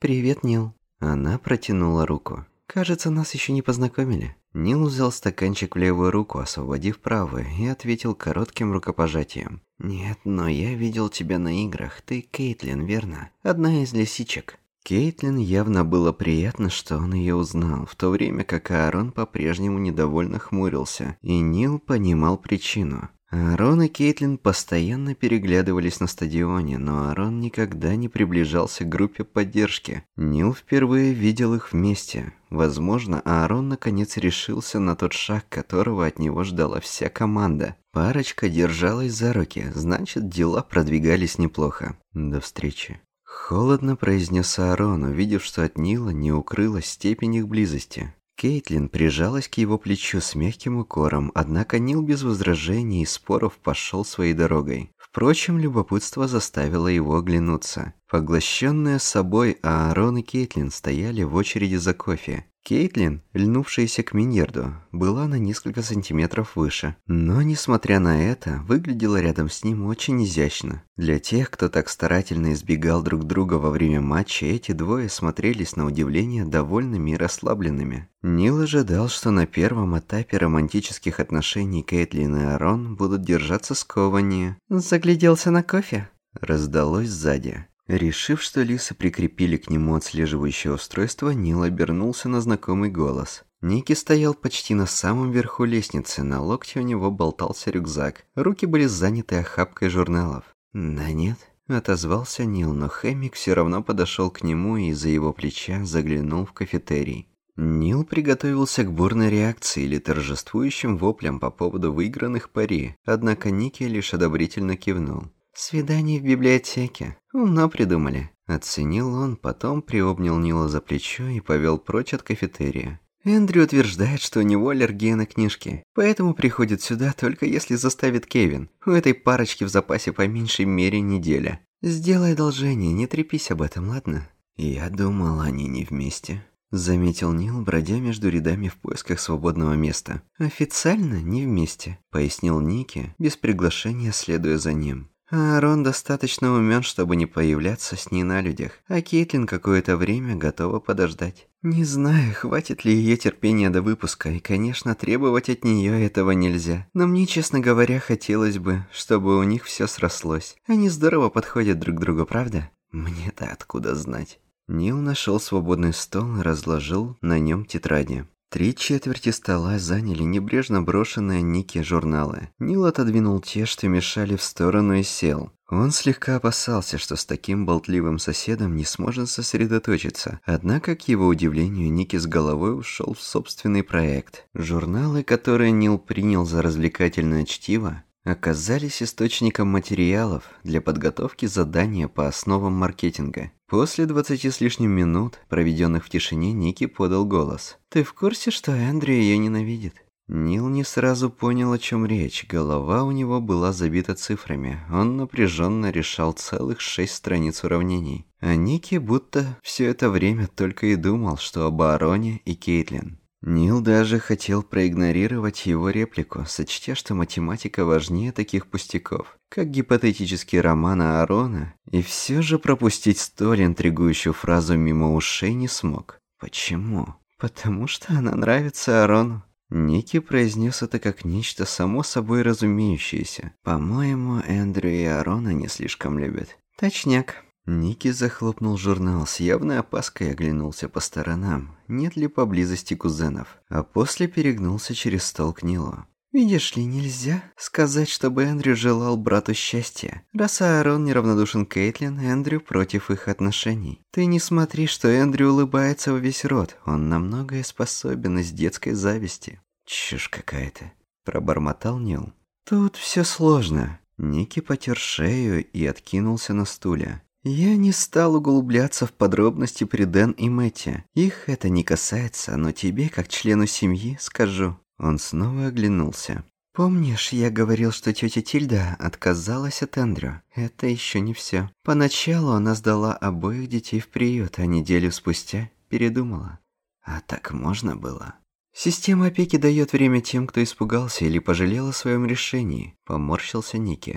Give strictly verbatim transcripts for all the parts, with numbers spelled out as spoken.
«Привет, Нил». Она протянула руку. «Кажется, нас еще не познакомили». Нил взял стаканчик в левую руку, освободив правую, и ответил коротким рукопожатием. «Нет, но я видел тебя на играх. Ты Кейтлин, верно? Одна из лисичек». Кейтлин явно было приятно, что он ее узнал, в то время как Аарон по-прежнему недовольно хмурился, и Нил понимал причину. Аарон и Кейтлин постоянно переглядывались на стадионе, но Аарон никогда не приближался к группе поддержки. Нил впервые видел их вместе. Возможно, Аарон наконец решился на тот шаг, которого от него ждала вся команда. Парочка держалась за руки, значит, дела продвигались неплохо. До встречи. Холодно произнес Аарон, увидев, что от Нила не укрылась степень их близости. Кейтлин прижалась к его плечу с мягким укором, однако Нил без возражений и споров пошел своей дорогой. Впрочем, любопытство заставило его оглянуться. Поглощенные собой, Аарон и Кейтлин стояли в очереди за кофе. Кейтлин, льнувшаяся к Миньерду, была на несколько сантиметров выше, но, несмотря на это, выглядела рядом с ним очень изящно. Для тех, кто так старательно избегал друг друга во время матча, эти двое смотрелись на удивление довольными и расслабленными. Нил ожидал, что на первом этапе романтических отношений Кейтлин и Аарон будут держаться скованнее. «Загляделся на кофе?» Раздалось сзади. Решив, что лисы прикрепили к нему отслеживающее устройство, Нил обернулся на знакомый голос. Ники стоял почти на самом верху лестницы, на локте у него болтался рюкзак. Руки были заняты охапкой журналов. «Да нет», — отозвался Нил, но Хэммик все равно подошел к нему и из-за его плеча заглянул в кафетерий. Нил приготовился к бурной реакции или торжествующим воплям по поводу выигранных пари, однако Ники лишь одобрительно кивнул. «Свидание в библиотеке. Умно придумали». Оценил он, потом приобнял Нила за плечо и повел прочь от кафетерия. «Эндрю утверждает, что у него аллергия на книжки, поэтому приходит сюда только если заставит Кевин. У этой парочки в запасе по меньшей мере неделя. Сделай одолжение, не трепись об этом, ладно?» «Я думал, они не вместе», — заметил Нил, бродя между рядами в поисках свободного места. «Официально не вместе», — пояснил Ники, без приглашения следуя за ним. Аарон достаточно умен, чтобы не появляться с ней на людях, а Кейтлин какое-то время готова подождать. Не знаю, хватит ли ее терпения до выпуска, и, конечно, требовать от нее этого нельзя. Но мне, честно говоря, хотелось бы, чтобы у них все срослось. Они здорово подходят друг другу, правда? Мне-то откуда знать? Нил нашел свободный стол и разложил на нем тетради. Три четверти стола заняли небрежно брошенные Ники журналы. Нил отодвинул те, что мешали, в сторону и сел. Он слегка опасался, что с таким болтливым соседом не сможет сосредоточиться. Однако, к его удивлению, Ники с головой ушел в собственный проект. Журналы, которые Нил принял за развлекательное чтиво, оказались источником материалов для подготовки задания по основам маркетинга. После двадцати с лишним минут, проведенных в тишине, Ники подал голос. «Ты в курсе, что Эндрю ее ненавидит?» Нил не сразу понял, о чем речь. Голова у него была забита цифрами. Он напряженно решал целых шесть страниц уравнений. А Ники будто все это время только и думал, что об Аароне и Кейтлин. Нил даже хотел проигнорировать его реплику, сочтя, что математика важнее таких пустяков, как гипотетический роман Аарона, и все же пропустить столь интригующую фразу мимо ушей не смог. Почему? Потому что она нравится Аарону. Ники произнес это как нечто само собой разумеющееся. По-моему, Эндрю и Аарона не слишком любят. Точняк. Ники захлопнул журнал, с явной опаской оглянулся по сторонам, нет ли поблизости кузенов, а после перегнулся через стол к Нилу. «Видишь ли, нельзя сказать, чтобы Эндрю желал брату счастья. Раз Аарон неравнодушен Кейтлин, Эндрю против их отношений. Ты не смотри, что Эндрю улыбается во весь рот, он на многое способен из детской зависти». «Чушь какая-то», – пробормотал Нил. «Тут все сложно». Ники потер шею и откинулся на стуле. Я не стал углубляться в подробности при Дэн и Мэтте. Их это не касается, но тебе, как члену семьи, скажу. Он снова оглянулся. Помнишь, я говорил, что тетя Тильда отказалась от Эндрю? Это еще не все. Поначалу она сдала обоих детей в приют, а неделю спустя передумала. А так можно было? Система опеки дает время тем, кто испугался или пожалел о своем решении, поморщился Ники. В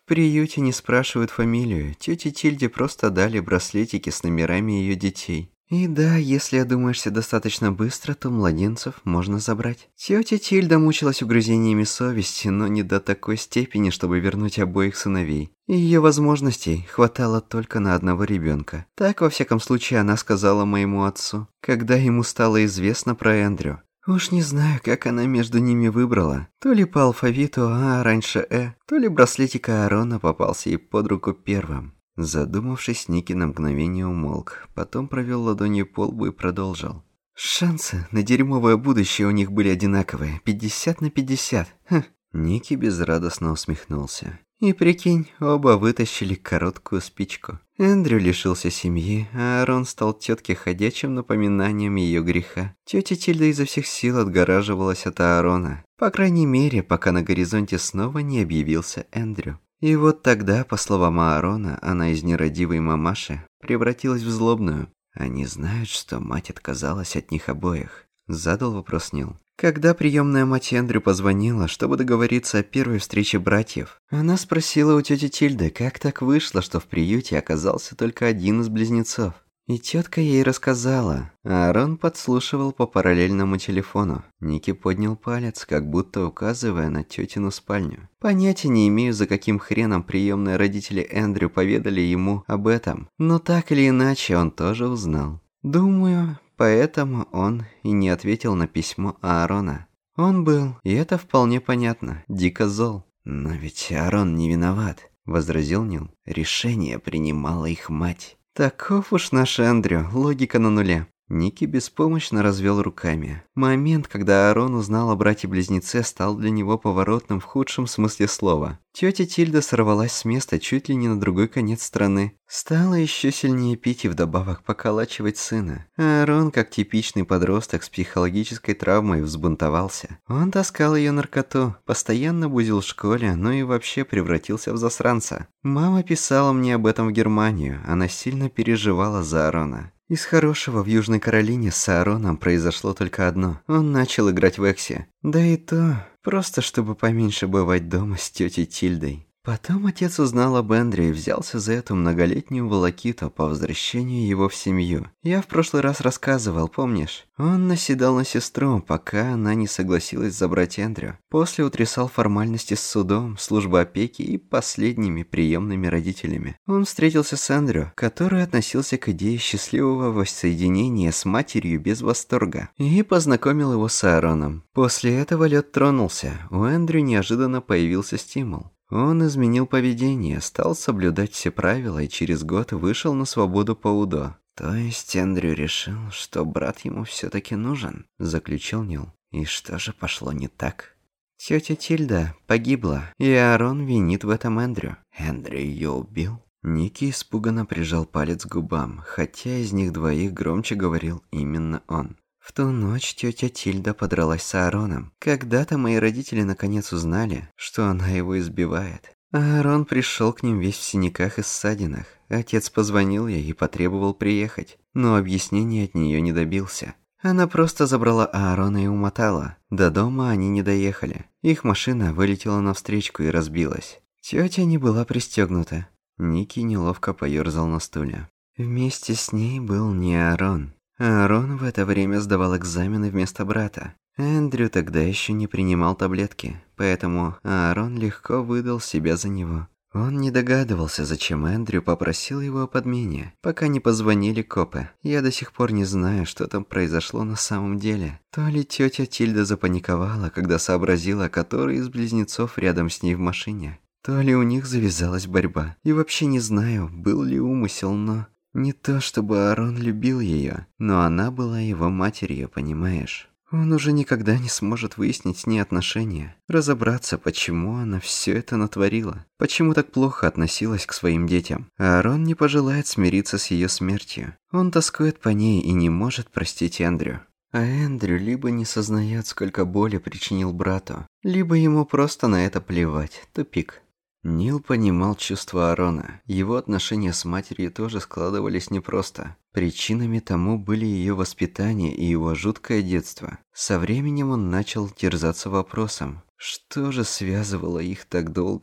приюте не спрашивают фамилию, тете Тильде просто дали браслетики с номерами ее детей. И да, если одумаешься достаточно быстро, то младенцев можно забрать. Тетя Тильда мучилась угрызениями совести, но не до такой степени, чтобы вернуть обоих сыновей. И ее возможностей хватало только на одного ребенка. Так, во всяком случае, она сказала моему отцу, когда ему стало известно про Эндрю. Уж не знаю, как она между ними выбрала. То ли по алфавиту А раньше Э, то ли браслетик Аарона попался ей под руку первым. Задумавшись, Ники на мгновение умолк, потом провел ладонью по лбу и продолжил. Шансы на дерьмовое будущее у них были одинаковые, пятьдесят на пятьдесят. Хм. Ники безрадостно усмехнулся. И прикинь, оба вытащили короткую спичку. Эндрю лишился семьи, а Аарон стал тетке ходячим напоминанием ее греха. Тетя Тильда изо всех сил отгораживалась от Аарона. По крайней мере, пока на горизонте снова не объявился Эндрю. И вот тогда, по словам Аарона, она из нерадивой мамаши превратилась в злобную. Они знают, что мать отказалась от них обоих. Задал вопрос Нил. Когда приемная мать Эндрю позвонила, чтобы договориться о первой встрече братьев, она спросила у тети Тильды, как так вышло, что в приюте оказался только один из близнецов. И тетка ей рассказала, а Аарон подслушивал по параллельному телефону. Ники поднял палец, как будто указывая на тетину спальню. Понятия не имею, за каким хреном приемные родители Эндрю поведали ему об этом, но так или иначе он тоже узнал. Думаю, поэтому он и не ответил на письмо Аарона. Он был, и это вполне понятно, дико зол. «Но ведь Аарон не виноват», — возразил Нил. «Решение принимала их мать». «Таков уж наш Эндрю, логика на нуле». Ники беспомощно развел руками. Момент, когда Аарон узнал о брате-близнеце, стал для него поворотным в худшем смысле слова. Тетя Тильда сорвалась с места чуть ли не на другой конец страны. Стала еще сильнее пить и вдобавок поколачивать сына. Аарон, как типичный подросток с психологической травмой, взбунтовался. Он таскал ее наркоту, постоянно бузил в школе, ну и вообще превратился в засранца. Мама писала мне об этом в Германию, она сильно переживала за Аарона. Из хорошего в Южной Каролине с Аароном произошло только одно. Он начал играть в Экси. Да и то, просто чтобы поменьше бывать дома с тетей Тильдой. Потом отец узнал об Эндрю и взялся за эту многолетнюю волокиту по возвращению его в семью. Я в прошлый раз рассказывал, помнишь? Он наседал на сестру, пока она не согласилась забрать Эндрю. После утрясал формальности с судом, службой опеки и последними приемными родителями. Он встретился с Эндрю, который относился к идее счастливого воссоединения с матерью без восторга, и познакомил его с Аароном. После этого лед тронулся, у Эндрю неожиданно появился стимул. Он изменил поведение, стал соблюдать все правила и через год вышел на свободу по УДО. То есть Эндрю решил, что брат ему все-таки нужен, заключил Нил. И что же пошло не так? Тетя Тильда погибла, и Аарон винит в этом Эндрю. Эндрю ее убил? Ники испуганно прижал палец к губам, хотя из них двоих громче говорил именно он. В ту ночь тетя Тильда подралась с Аароном. Когда-то мои родители наконец узнали, что она его избивает. Аарон пришел к ним весь в синяках и ссадинах. Отец позвонил ей и потребовал приехать, но объяснений от нее не добился. Она просто забрала Аарона и умотала. До дома они не доехали. Их машина вылетела навстречку и разбилась. Тетя не была пристегнута. Ники неловко поерзал на стуле. Вместе с ней был не Аарон. Аарон в это время сдавал экзамены вместо брата. Эндрю тогда еще не принимал таблетки, поэтому Аарон легко выдал себя за него. Он не догадывался, зачем Эндрю попросил его о подмене, пока не позвонили копы. Я до сих пор не знаю, что там произошло на самом деле. То ли тетя Тильда запаниковала, когда сообразила, который из близнецов рядом с ней в машине, то ли у них завязалась борьба. И вообще не знаю, был ли умысел, но... Не то чтобы Аарон любил ее, но она была его матерью, понимаешь? Он уже никогда не сможет выяснить с ней отношения, разобраться, почему она все это натворила, почему так плохо относилась к своим детям. Аарон не пожелает смириться с ее смертью. Он тоскует по ней и не может простить Эндрю. А Эндрю либо не сознает, сколько боли причинил брату, либо ему просто на это плевать. Тупик. Нил понимал чувства Аарона. Его отношения с матерью тоже складывались непросто. Причинами тому были ее воспитание и его жуткое детство. Со временем он начал терзаться вопросом, что же связывало их так долго.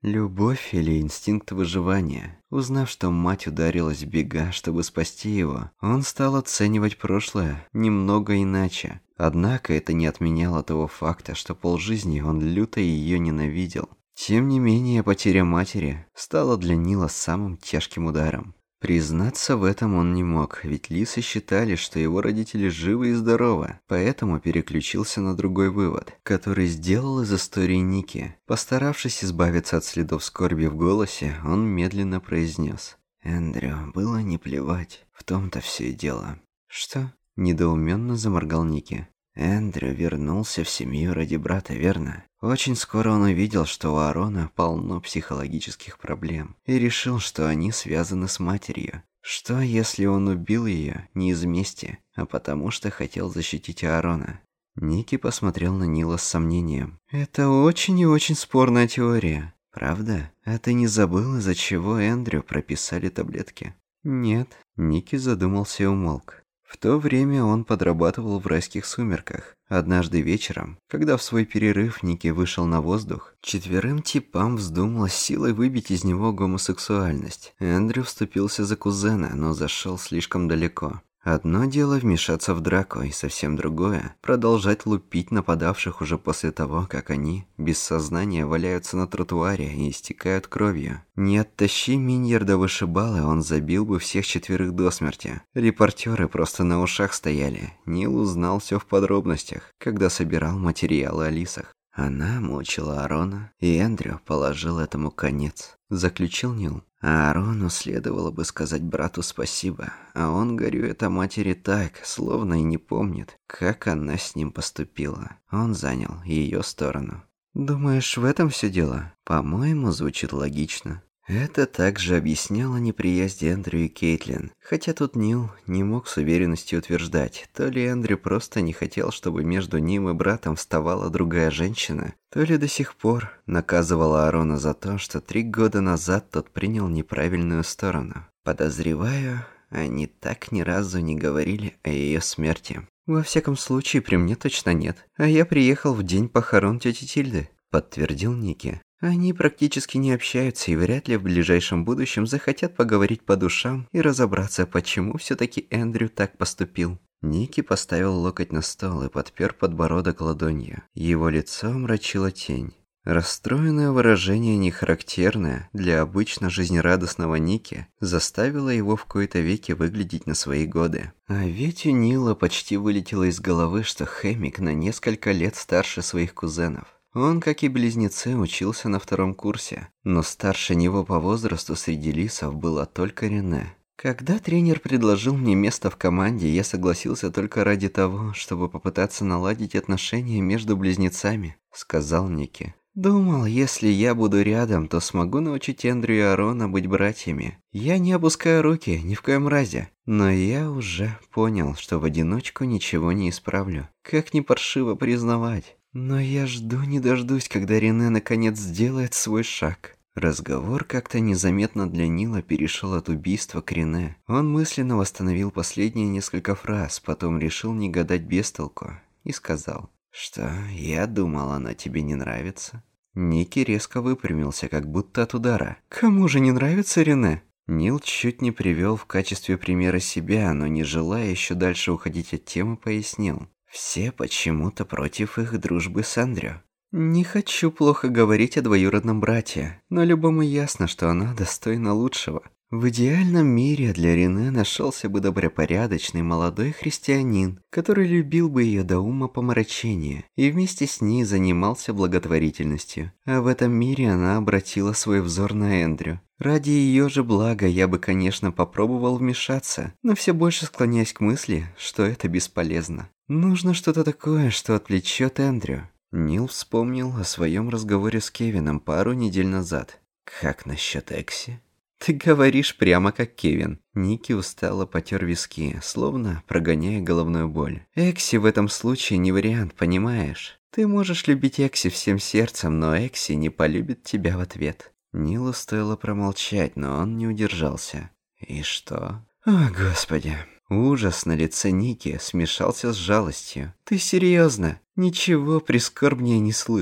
Любовь или инстинкт выживания. Узнав, что мать ударилась в бега, чтобы спасти его, он стал оценивать прошлое немного иначе. Однако это не отменяло того факта, что полжизни он люто ее ненавидел. Тем не менее, потеря матери стала для Нила самым тяжким ударом. Признаться в этом он не мог, ведь лисы считали, что его родители живы и здоровы, поэтому переключился на другой вывод, который сделал из истории Ники. Постаравшись избавиться от следов скорби в голосе, он медленно произнес: «Эндрю, было не плевать, в том-то все и дело». «Что?» – недоуменно заморгал Ники. «Эндрю вернулся в семью ради брата, верно? Очень скоро он увидел, что у Аарона полно психологических проблем, и решил, что они связаны с матерью. Что, если он убил ее не из мести, а потому что хотел защитить Аарона?» Ники посмотрел на Нила с сомнением. «Это очень и очень спорная теория. Правда? А ты не забыл, из-за чего Эндрю прописали таблетки?» «Нет». Ники задумался и умолк. В то время он подрабатывал в райских сумерках. Однажды вечером, когда в свой перерыв Ники вышел на воздух, четверым типам вздумалось силой выбить из него гомосексуальность. Эндрю вступился за кузена, но зашел слишком далеко. Одно дело вмешаться в драку, и совсем другое – продолжать лупить нападавших уже после того, как они, без сознания, валяются на тротуаре и истекают кровью. Не оттащи Миньер до вышибалы, он забил бы всех четверых до смерти. Репортеры просто на ушах стояли. Нил узнал все в подробностях, когда собирал материалы о лисах. Она мучила Аарона, и Эндрю положил этому конец, заключил Нил. А Аарону следовало бы сказать брату спасибо, а он горюет о матери так, словно и не помнит, как она с ним поступила. Он занял ее сторону. «Думаешь, в этом все дело?» «По-моему, звучит логично». Это также объясняло неприязнь Эндрю и Кейтлин, хотя тут Нил не мог с уверенностью утверждать, то ли Эндрю просто не хотел, чтобы между ним и братом вставала другая женщина, то ли до сих пор наказывала Аарона за то, что три года назад тот принял неправильную сторону. Подозреваю, они так ни разу не говорили о ее смерти. «Во всяком случае, при мне точно нет, а я приехал в день похорон тети Тильды», — подтвердил Ники. «Они практически не общаются и вряд ли в ближайшем будущем захотят поговорить по душам и разобраться, почему все-таки Эндрю так поступил». Ники поставил локоть на стол и подпер подбородок ладонью. Его лицо омрачила тень. Расстроенное выражение, нехарактерное для обычно жизнерадостного Ники, заставило его в кои-то веки выглядеть на свои годы. А ведь у Нила почти вылетело из головы, что Хэмик на несколько лет старше своих кузенов. Он, как и близнецы, учился на втором курсе, но старше него по возрасту среди лисов была только Рене. «Когда тренер предложил мне место в команде, я согласился только ради того, чтобы попытаться наладить отношения между близнецами», — сказал Ники. «Думал, если я буду рядом, то смогу научить Эндрю и Аарона быть братьями. Я не опускаю руки, ни в коем разе. Но я уже понял, что в одиночку ничего не исправлю. Как ни паршиво признавать. Но я жду не дождусь, когда Рене наконец сделает свой шаг». Разговор как-то незаметно для Нила перешел от убийства к Рене. Он мысленно восстановил последние несколько фраз, потом решил не гадать без толку и сказал: «Что, я думал, она тебе не нравится?» Ники резко выпрямился, как будто от удара. «Кому же не нравится Рене?» Нил чуть не привел в качестве примера себя, но не желая еще дальше уходить от темы, пояснил. «Все почему-то против их дружбы с Эндрю». «Не хочу плохо говорить о двоюродном брате, но любому ясно, что она достойна лучшего. В идеальном мире для Рене нашелся бы добропорядочный молодой христианин, который любил бы ее до ума помрачения и вместе с ней занимался благотворительностью. А в этом мире она обратила свой взор на Эндрю. Ради ее же блага я бы, конечно, попробовал вмешаться, но все больше склоняюсь к мысли, что это бесполезно. Нужно что-то такое, что отвлечет Эндрю». Нил вспомнил о своем разговоре с Кевином пару недель назад. «Как насчет Экси?» «Ты говоришь прямо как Кевин». Ники устало потер виски, словно прогоняя головную боль. «Экси в этом случае не вариант, понимаешь? Ты можешь любить Экси всем сердцем, но Экси не полюбит тебя в ответ». Нилу стоило промолчать, но он не удержался. «И что?» «О, Господи!» Ужас на лице Ники смешался с жалостью. «Ты серьезно? Ничего прискорбнее не слышал.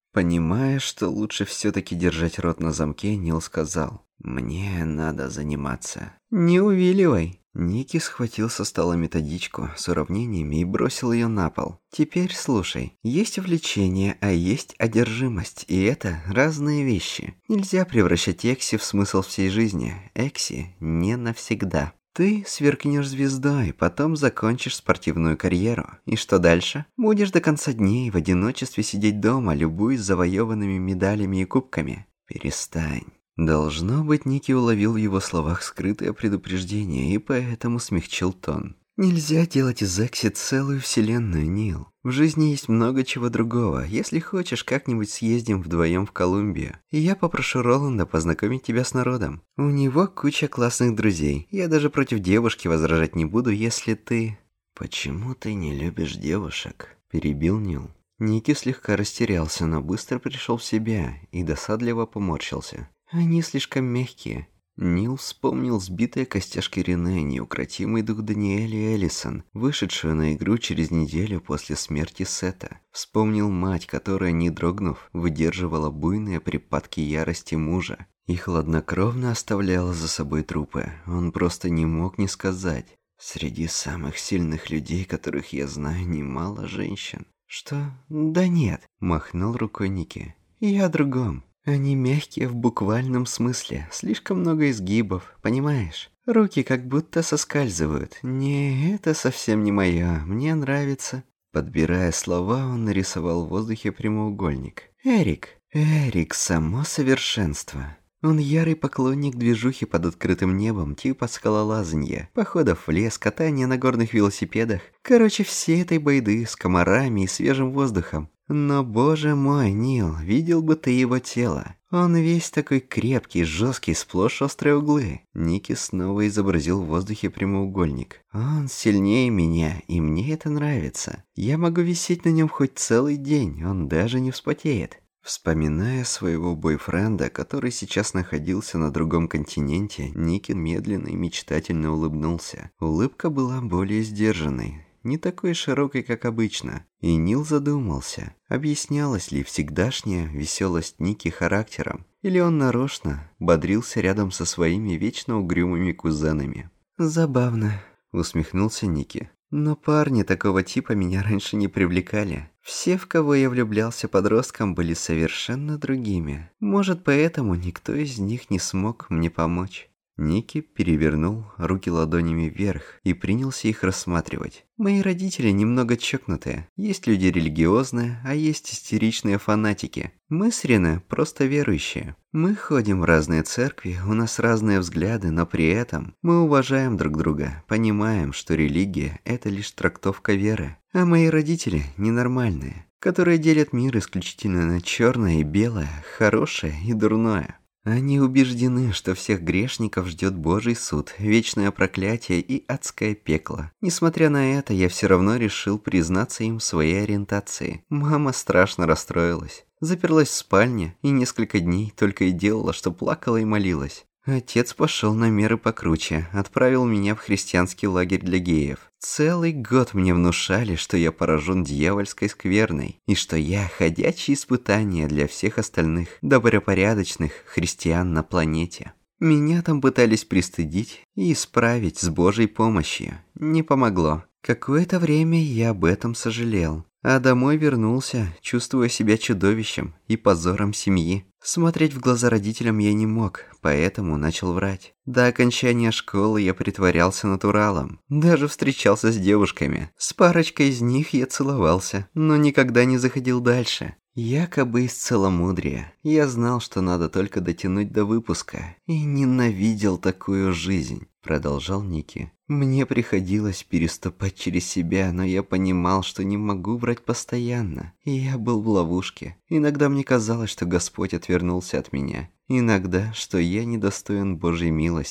Понимая, что лучше все-таки держать рот на замке, Нил сказал: «Мне надо заниматься». «Не увиливай». Ники схватил со стола методичку с уравнениями и бросил ее на пол. «Теперь слушай. Есть увлечение, а есть одержимость, и это разные вещи. Нельзя превращать Экси в смысл всей жизни. Экси не навсегда. Ты сверкнешь звездой, потом закончишь спортивную карьеру. И что дальше? Будешь до конца дней в одиночестве сидеть дома, любуясь завоеванными медалями и кубками. Перестань». Должно быть, Ники уловил в его словах скрытое предупреждение и поэтому смягчил тон. «Нельзя делать из Экси целую вселенную, Нил. В жизни есть много чего другого. Если хочешь, как-нибудь съездим вдвоем в Колумбию. И я попрошу Роланда познакомить тебя с народом. У него куча классных друзей. Я даже против девушки возражать не буду, если ты...» «Почему ты не любишь девушек?» – перебил Нил. Ники слегка растерялся, но быстро пришел в себя и досадливо поморщился. «Они слишком мягкие». Нил вспомнил сбитые костяшки Рене, неукротимый дух Даниэли Эллисон, вышедшую на игру через неделю после смерти Сета. Вспомнил мать, которая, не дрогнув, выдерживала буйные припадки ярости мужа и хладнокровно оставляла за собой трупы. Он просто не мог не сказать: «Среди самых сильных людей, которых я знаю, немало женщин». «Что? Да нет», – махнул рукой Ники. «Я о другом. Они мягкие в буквальном смысле, слишком много изгибов, понимаешь? Руки как будто соскальзывают. Не, это совсем не мое, мне нравится». Подбирая слова, он нарисовал в воздухе прямоугольник. «Эрик. Эрик – само совершенство. Он ярый поклонник движухи под открытым небом, типа скалолазанья, походов в лес, катания на горных велосипедах. Короче, всей этой байды с комарами и свежим воздухом. Но, боже мой, Нил, видел бы ты его тело. Он весь такой крепкий, жесткий, сплошь острые углы». Ники снова изобразил в воздухе прямоугольник. «Он сильнее меня, и мне это нравится. Я могу висеть на нем хоть целый день, он даже не вспотеет». Вспоминая своего бойфренда, который сейчас находился на другом континенте, Ники медленно и мечтательно улыбнулся. Улыбка была более сдержанной, не такой широкой, как обычно. И Нил задумался, объяснялась ли всегдашняя веселость Ники характером, или он нарочно бодрился рядом со своими вечно угрюмыми кузенами. «Забавно», — усмехнулся Ники. «Но парни такого типа меня раньше не привлекали. Все, в кого я влюблялся подростком, были совершенно другими. Может, поэтому никто из них не смог мне помочь». Ники перевернул руки ладонями вверх и принялся их рассматривать. «Мои родители немного чокнутые. Есть люди религиозные, а есть истеричные фанатики. Мы с Рене просто верующие. Мы ходим в разные церкви, у нас разные взгляды, но при этом мы уважаем друг друга, понимаем, что религия – это лишь трактовка веры. А мои родители ненормальные, которые делят мир исключительно на черное и белое, хорошее и дурное. Они убеждены, что всех грешников ждет Божий суд, вечное проклятие и адское пекло. Несмотря на это, я все равно решил признаться им в своей ориентации. Мама страшно расстроилась. Заперлась в спальне и несколько дней только и делала, что плакала и молилась. Отец пошел на меры покруче, отправил меня в христианский лагерь для геев. Целый год мне внушали, что я поражен дьявольской скверной, и что я ходячее испытание для всех остальных добропорядочных христиан на планете. Меня там пытались пристыдить и исправить с Божьей помощью. Не помогло. Какое-то время я об этом сожалел. А домой вернулся, чувствуя себя чудовищем и позором семьи. Смотреть в глаза родителям я не мог, поэтому начал врать. До окончания школы я притворялся натуралом. Даже встречался с девушками. С парочкой из них я целовался, но никогда не заходил дальше. Якобы из целомудрия. Я знал, что надо только дотянуть до выпуска. И ненавидел такую жизнь, продолжал Ники. Мне приходилось переступать через себя, но я понимал, что не могу врать постоянно. И я был в ловушке. Иногда мне казалось, что Господь отвернулся от меня. Иногда, что я недостоин Божьей милости.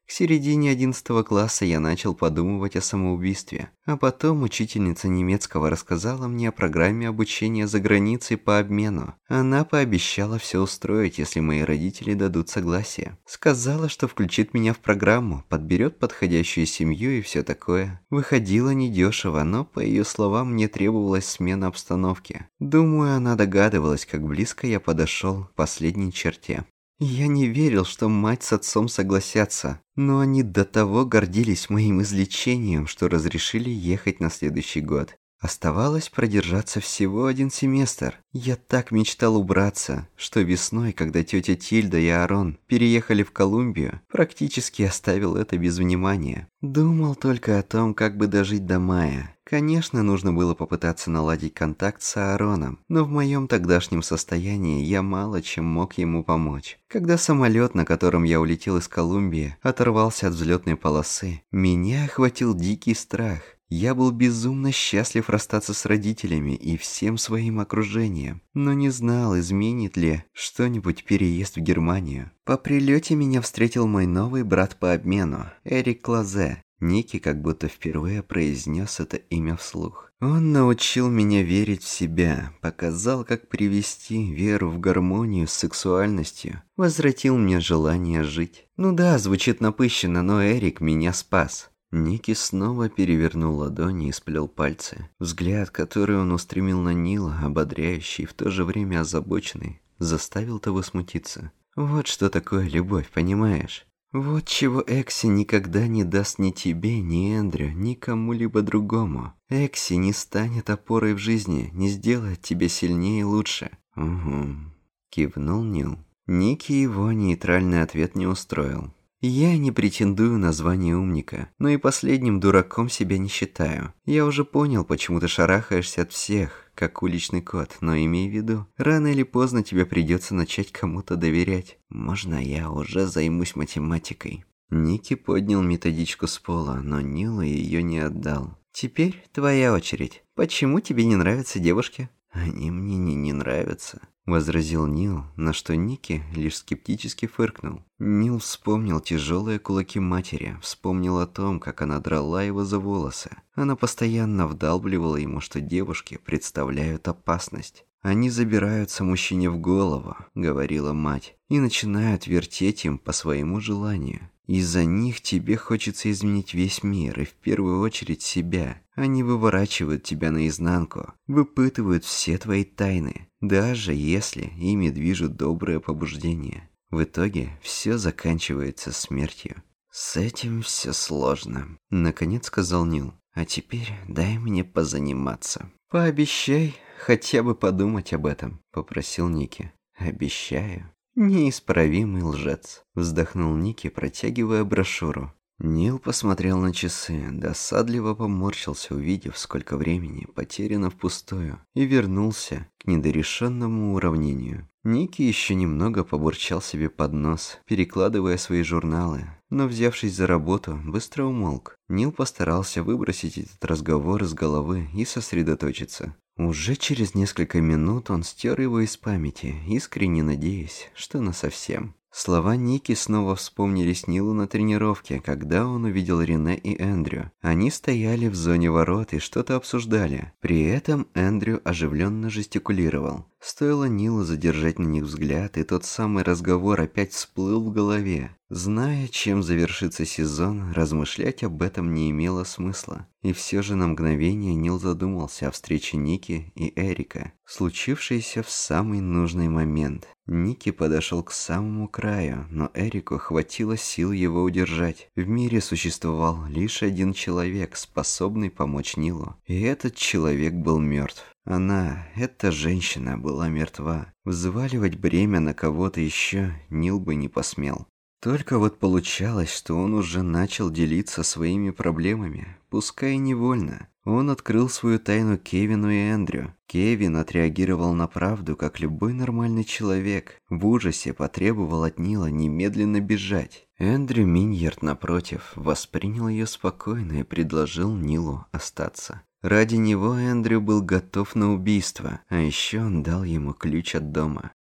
К середине одиннадцатого класса я начал подумывать о самоубийстве, а потом учительница немецкого рассказала мне о программе обучения за границей по обмену. Она пообещала все устроить, если мои родители дадут согласие. Сказала, что включит меня в программу, подберет подходящую семью и все такое. Выходило недешево, но, по ее словам, мне требовалась смена обстановки. Думаю, она догадывалась, как близко я подошел к последней черте. Я не верил, что мать с отцом согласятся, но они до того гордились моим излечением, что разрешили ехать на следующий год. Оставалось продержаться всего один семестр. Я так мечтал убраться, что весной, когда тетя Тильда и Аарон переехали в Колумбию, практически оставил это без внимания. Думал только о том, как бы дожить до мая. Конечно, нужно было попытаться наладить контакт с Аароном, но в моем тогдашнем состоянии я мало чем мог ему помочь. Когда самолет, на котором я улетел из Колумбии, оторвался от взлетной полосы, меня охватил дикий страх. Я был безумно счастлив расстаться с родителями и всем своим окружением, но не знал, изменит ли что-нибудь переезд в Германию. По прилете меня встретил мой новый брат по обмену, Эрик Клазе. Ники как будто впервые произнес это имя вслух. Он научил меня верить в себя, показал, как привести веру в гармонию с сексуальностью, возвратил мне желание жить. Ну да, звучит напыщенно, но Эрик меня спас. Ники снова перевернул ладони и сплел пальцы. Взгляд, который он устремил на Нила, ободряющий и в то же время озабоченный, заставил того смутиться. Вот что такое любовь, понимаешь? Вот чего Экси никогда не даст ни тебе, ни Эндрю, ни кому-либо другому. Экси не станет опорой в жизни, не сделает тебя сильнее и лучше. Угу. Кивнул Нил. Ники его нейтральный ответ не устроил. Я не претендую на звание умника, но и последним дураком себя не считаю. Я уже понял, почему ты шарахаешься от всех, как уличный кот, но имей в виду, рано или поздно тебе придется начать кому-то доверять. Можно я уже займусь математикой? Ники поднял методичку с пола, но Нилу ее не отдал. Теперь твоя очередь. Почему тебе не нравятся девушки? Они мне не, не нравятся. Возразил Нил, на что Ники лишь скептически фыркнул. Нил вспомнил тяжелые кулаки матери, вспомнил о том, как она драла его за волосы. Она постоянно вдалбливала ему, что девушки представляют опасность. «Они забираются мужчине в голову», — говорила мать, — «и начинают вертеть им по своему желанию. Из-за них тебе хочется изменить весь мир и в первую очередь себя. Они выворачивают тебя наизнанку, выпытывают все твои тайны, даже если ими движут добрые побуждения. В итоге все заканчивается смертью». «С этим все сложно», — наконец сказал Нил. «А теперь дай мне позаниматься». «Пообещай хотя бы подумать об этом», — попросил Ники. «Обещаю». «Неисправимый лжец», — вздохнул Ники, протягивая брошюру. Нил посмотрел на часы, досадливо поморщился, увидев, сколько времени потеряно впустую, и вернулся к недорешенному уравнению. Ники еще немного побурчал себе под нос, перекладывая свои журналы, но, взявшись за работу, быстро умолк. Нил постарался выбросить этот разговор из головы и сосредоточиться. Уже через несколько минут он стер его из памяти, искренне надеясь, что насовсем. Слова Ники снова вспомнились Нилу на тренировке, когда он увидел Рене и Эндрю. Они стояли в зоне ворот и что-то обсуждали. При этом Эндрю оживленно жестикулировал. Стоило Нилу задержать на них взгляд, и тот самый разговор опять всплыл в голове. Зная, чем завершится сезон, размышлять об этом не имело смысла. И все же на мгновение Нил задумался о встрече Ники и Эрика, случившейся в самый нужный момент. Ники подошел к самому краю, но Эрику хватило сил его удержать. В мире существовал лишь один человек, способный помочь Нилу. И этот человек был мертв. Она, эта женщина, была мертва. Взваливать бремя на кого-то еще Нил бы не посмел. Только вот получалось, что он уже начал делиться своими проблемами, пускай и невольно. Он открыл свою тайну Кевину и Эндрю. Кевин отреагировал на правду, как любой нормальный человек. В ужасе потребовал от Нила немедленно бежать. Эндрю Миньярд, напротив, воспринял ее спокойно и предложил Нилу остаться. Ради него Эндрю был готов на убийство, а еще он дал ему ключ от дома.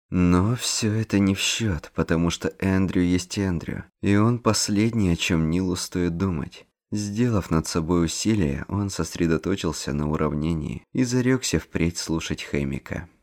Но все это не в счет, потому что Эндрю есть Эндрю, и он последний, о чем Нилу стоит думать. Сделав над собой усилие, он сосредоточился на уравнении и зарекся впредь слушать Хэмика.